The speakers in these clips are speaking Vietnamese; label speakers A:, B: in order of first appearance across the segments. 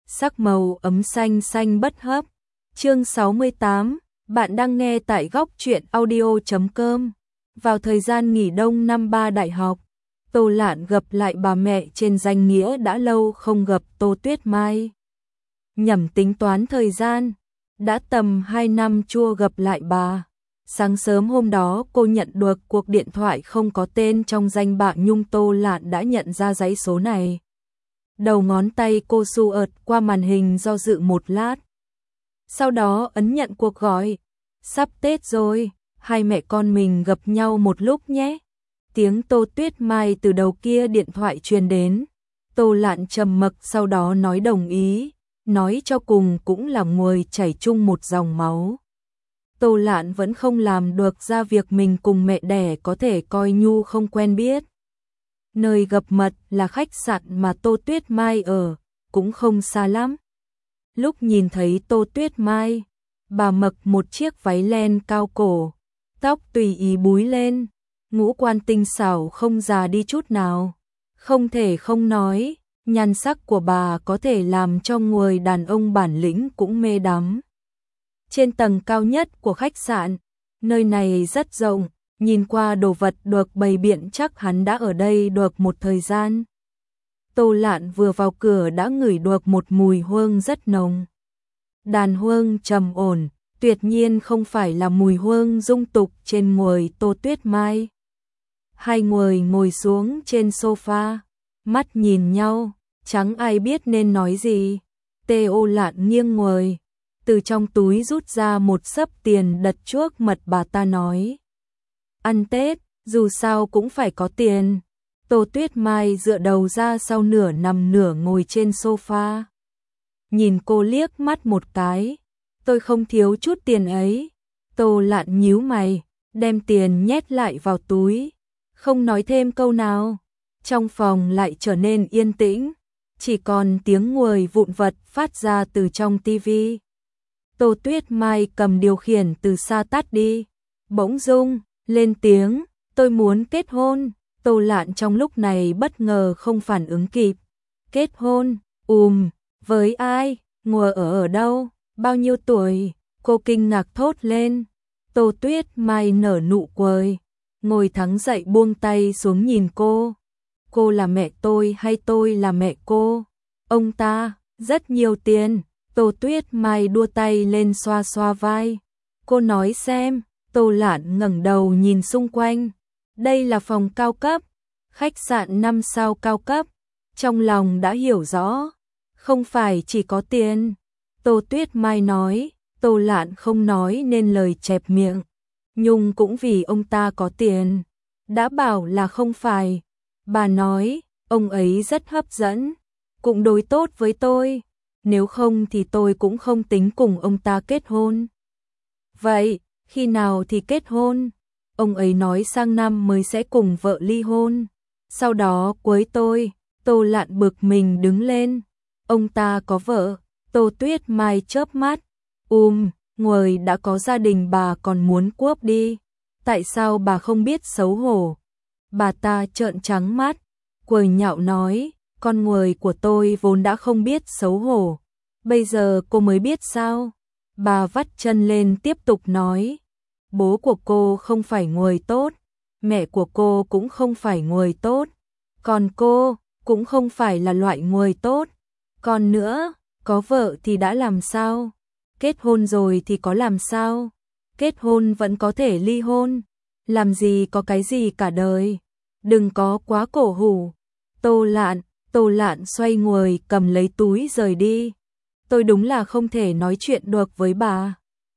A: sắc màu ấm xanh xanh bất hấp. Chương 68, bạn đang nghe tại góc truyện audio.com. Vào thời gian nghỉ đông năm 3 đại học, Tô Lạn gặp lại bà mẹ trên danh nghĩa đã lâu không gặp Tô Tuyết Mai. Nhẩm tính toán thời gian, đã tầm 2 năm chưa gặp lại bà. Sáng sớm hôm đó cô nhận được cuộc điện thoại không có tên trong danh bạ nhung. Tô Lạn đã nhận ra dãy số này. Đầu ngón tay cô xu ợt qua màn hình do dự một lát. Sau đó ấn nhận cuộc gọi. Sắp Tết rồi, hai mẹ con mình gặp nhau một lúc nhé. Tiếng Tô Tuyết Mai từ đầu kia điện thoại truyền đến. Tô Lạn trầm mặc sau đó nói đồng ý, nói cho cùng cũng là người chảy chung một dòng máu. Tô Lạn vẫn không làm được ra việc mình cùng mẹ đẻ có thể coi như không quen biết. Nơi gặp mặt là khách sạn mà Tô Tuyết Mai ở, cũng không xa lắm. Lúc nhìn thấy Tô Tuyết Mai, bà mặc một chiếc váy len cao cổ, tóc tùy ý búi lên, ngũ quan tinh xảo không già đi chút nào. Không thể không nói, nhan sắc của bà có thể làm cho người đàn ông bản lĩnh cũng mê đắm. Trên tầng cao nhất của khách sạn, nơi này rất rộng, nhìn qua đồ vật được bày biện chắc hắn đã ở đây được một thời gian. Tô Lạn vừa vào cửa đã ngửi được một mùi hương rất nồng. Đàn hương trầm ổn, tuyệt nhiên không phải là mùi hương dung tục trên người Tô Tuyết Mai. Hai người ngồi xuống trên sofa, mắt nhìn nhau, chẳng ai biết nên nói gì. Tô Lạn nghiêng người, từ trong túi rút ra một xấp tiền đặt trước mặt bà ta nói. Ăn Tết, dù sao cũng phải có tiền. Tô Tuyết Mai dựa đầu ra sau nửa nằm nửa ngồi trên sofa. Nhìn cô liếc mắt một cái. Tôi không thiếu chút tiền ấy. Tô Lạn nhíu mày, đem tiền nhét lại vào túi. Không nói thêm câu nào. Trong phòng lại trở nên yên tĩnh. Chỉ còn tiếng người vụn vặt phát ra từ trong tivi. Tô Tuyết Mai cầm điều khiển từ xa tắt đi. Bỗng dưng lên tiếng, tôi muốn kết hôn. Tô Lạn trong lúc này bất ngờ không phản ứng kịp. Kết hôn? Với ai? Ngồi ở đâu? Bao nhiêu tuổi? Cô kinh ngạc thốt lên. Tô Tuyết Mai nở nụ cười, ngồi thẳng dậy buông tay xuống nhìn cô. Cô là mẹ tôi hay tôi là mẹ cô? Ông ta, rất nhiều tiền. Tô Tuyết Mai đua tay lên xoa xoa vai. Cô nói xem. Tô Lạn ngẩng đầu nhìn xung quanh. Đây là phòng cao cấp, khách sạn 5 sao cao cấp. Trong lòng đã hiểu rõ, không phải chỉ có tiền. Tô Tuyết Mai nói. Tô Lạn không nói nên lời chẹp miệng. Nhưng cũng vì ông ta có tiền. Đã bảo là không phải. Bà nói, ông ấy rất hấp dẫn, cũng đối tốt với tôi. Nếu không thì tôi cũng không tính cùng ông ta kết hôn. Vậy, khi nào thì kết hôn? Ông ấy nói sang năm mới sẽ cùng vợ ly hôn. Sau đó cưới tôi. Tô Lạn bực mình đứng lên. Ông ta có vợ? Tô Tuyết Mai chớp mắt. Người đã có gia đình bà còn muốn cướp đi. Tại sao bà không biết xấu hổ? Bà ta trợn trắng mắt, cười nhạo nói, con người của tôi vốn đã không biết xấu hổ. Bây giờ cô mới biết sao? Bà vắt chân lên tiếp tục nói. Bố của cô không phải người tốt, mẹ của cô cũng không phải người tốt, còn cô cũng không phải là loại người tốt. Còn nữa, có vợ thì đã làm sao? Kết hôn rồi thì có làm sao? Kết hôn vẫn có thể ly hôn. Làm gì có cái gì cả đời. Đừng có quá cổ hủ. Tô Lạn xoay người cầm lấy túi rời đi. Tôi đúng là không thể nói chuyện được với bà.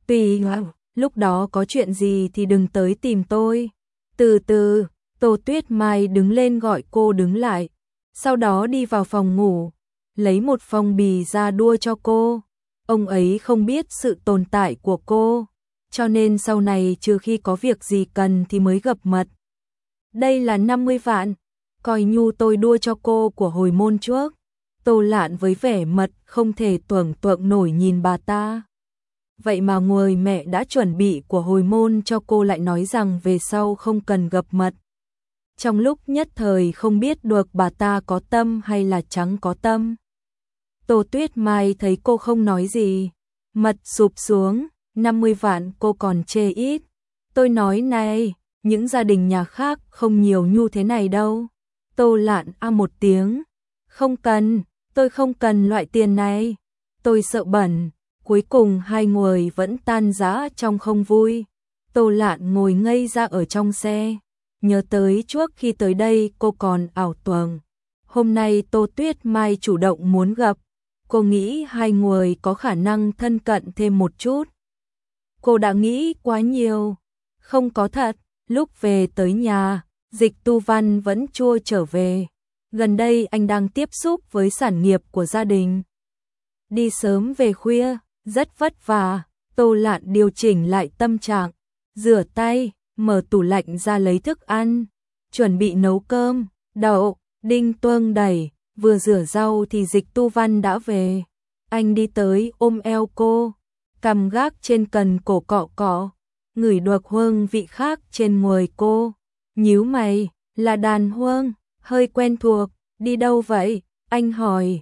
A: Lúc đó có chuyện gì thì đừng tới tìm tôi. Từ từ, Tô Tuyết Mai đứng lên gọi cô đứng lại. Sau đó đi vào phòng ngủ, lấy một phong bì ra đua cho cô. Ông ấy không biết sự tồn tại của cô, cho nên sau này trừ khi có việc gì cần thì mới gặp mặt. Đây là 50 vạn, coi như tôi đua cho cô của hồi môn trước. Tô Lạn với vẻ mặt không thể tưởng tượng nổi nhìn bà ta. Vậy mà người mẹ đã chuẩn bị của hồi môn cho cô lại nói rằng về sau không cần gặp mặt. Trong lúc nhất thời không biết được bà ta có tâm hay là chẳng có tâm. Tô Tuyết Mai thấy cô không nói gì, mặt sụp xuống, 50 vạn cô còn chê ít. Tôi nói này, những gia đình nhà khác không nhiều nhu thế này đâu. Tô Lạn một tiếng, không cần, tôi không cần loại tiền này, tôi sợ bẩn. Cuối cùng hai người vẫn tan rã trong không vui. Tô Lạn ngồi ngây ra ở trong xe, nhớ tới trước khi tới đây cô còn ảo tưởng. Hôm nay Tô Tuyết Mai chủ động muốn gặp, cô nghĩ hai người có khả năng thân cận thêm một chút. Cô đã nghĩ quá nhiều, không có thật. Lúc về tới nhà, Dịch Tu Văn vẫn chưa trở về. Gần đây anh đang tiếp xúc với sản nghiệp của gia đình. Đi sớm về khuya, rất vất vả. Tô Lạn điều chỉnh lại tâm trạng, rửa tay, mở tủ lạnh ra lấy thức ăn, chuẩn bị nấu cơm. Đậu, đinh tuông đẩy, vừa rửa rau thì Dịch Tu Văn đã về. Anh đi tới ôm eo cô, cầm gác trên cần cổ cọ cọ, ngửi được hương vị khác trên người cô. Nhíu mày, là đàn hương, hơi quen thuộc, đi đâu vậy? Anh hỏi.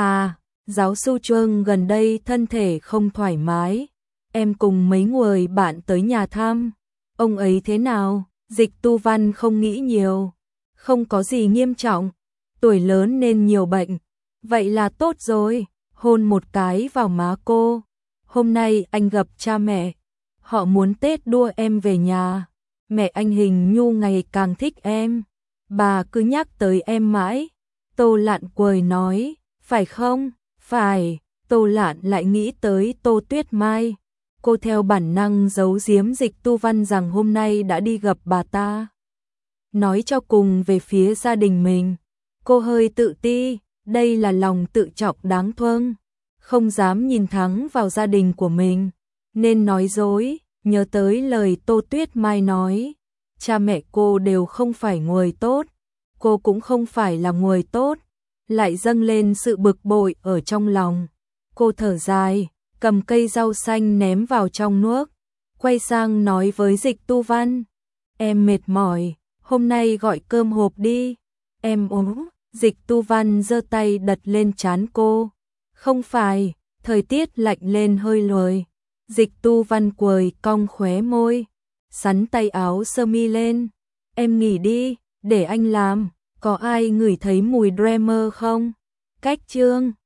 A: Giáo sư Trương gần đây thân thể không thoải mái, em cùng mấy người bạn tới nhà thăm. Ông ấy thế nào? Dịch Tu Văn không nghĩ nhiều, không có gì nghiêm trọng, tuổi lớn nên nhiều bệnh. Vậy là tốt rồi, hôn một cái vào má cô. Hôm nay anh gặp cha mẹ, họ muốn Tết đua em về nhà. Mẹ anh Hình Nhu ngày càng thích em, bà cứ nhắc tới em mãi. Tô Lạn cười nói, phải không? Phải. Tô Lạn lại nghĩ tới Tô Tuyết Mai. Cô theo bản năng giấu giếm Dịch Tu Văn rằng hôm nay đã đi gặp bà ta, nói cho cùng về phía gia đình mình. Cô hơi tự ti, đây là lòng tự trọng đáng thương, không dám nhìn thẳng vào gia đình của mình, nên nói dối. Nhớ tới lời Tô Tuyết Mai nói, cha mẹ cô đều không phải người tốt, cô cũng không phải là người tốt, lại dâng lên sự bực bội ở trong lòng. Cô thở dài, cầm cây rau xanh ném vào trong nước, quay sang nói với Dịch Tu Văn, em mệt mỏi, hôm nay gọi cơm hộp đi. Em ốm. Dịch Tu Văn giơ tay đặt lên trán cô, không phải, thời tiết lạnh lên hơi lười. Dịch Tu Văn cười cong khóe môi, xắn tay áo sơ mi lên. Em nghỉ đi, để anh làm. Có ai ngửi thấy mùi Dreamer không? Cách Trương.